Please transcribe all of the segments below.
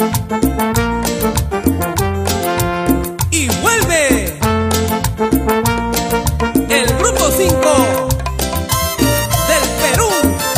Y vuelve el Grupo 5 del Perú.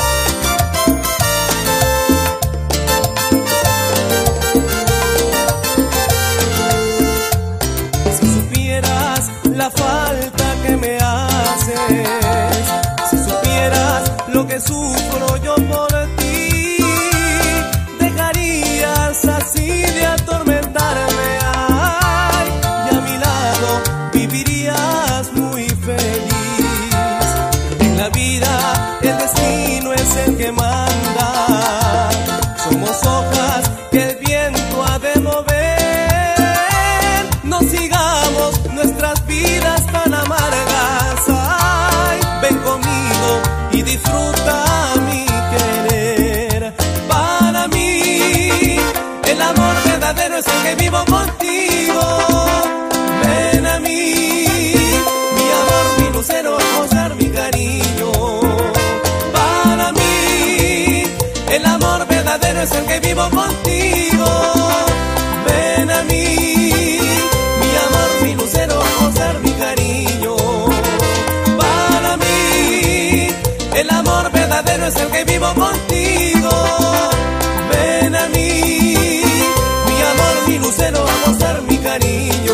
Si supieras la falta que me haces, si supieras lo que sufro yo por ti, dejarías así de atormentarme, ay, y a mi lado vivirías muy feliz. En la vida el destino es el que manda, somos hojas que el viento ha de mover. No sigamos nuestras vidas tan amargas, ay, ven conmigo y disfruta mi querer. Para mí el amor verdadero es el que vivo contigo. Ven a mí, mi amor, mi lucero, a gozar mi cariño. Para mí el amor verdadero es el que vivo contigo. Ven a mí, mi amor, mi lucero, a gozar mi cariño. Para mí el amor verdadero es el que vivo contigo. Ven a mí, mi amor, mi lucero, a gozar mi cariño.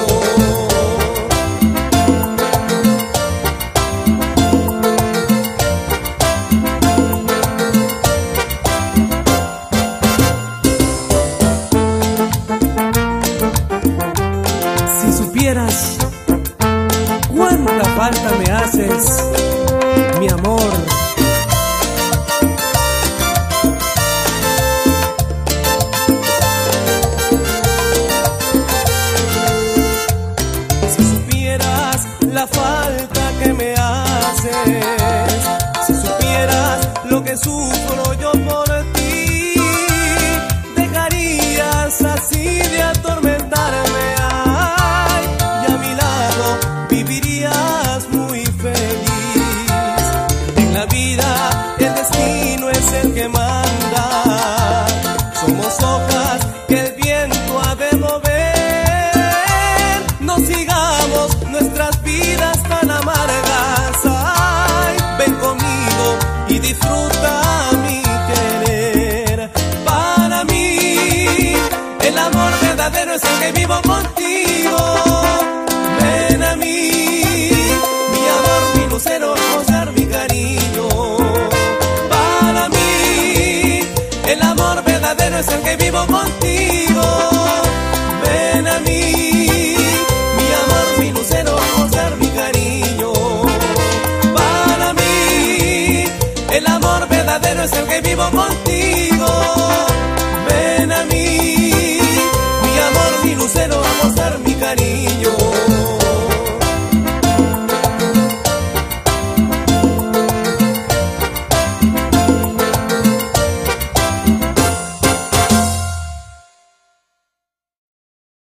Si supieras cuánta falta me haces, mi amor. Si supieras la falta que me haces, si supieras lo que sufro yo por ti, dejarías así de atormentarme, ay, y a mi lado vivirías muy feliz. En la vida el destino es el que manda, somos hojas que el viento ha de mover. No sigamos nuestras vidas tan amargas, ay, ven conmigo y disfruta mi querer. Para mí el amor verdadero es el que vivo contigo. Ven a mí, mi amor, mi lucero, a gozar mi cariño. Para mí el amor verdadero es el que vivo contigo. Ven a mí, mi amor, mi lucero, a gozar mi cariño. Para mí el amor verdadero es el que vivo contigo.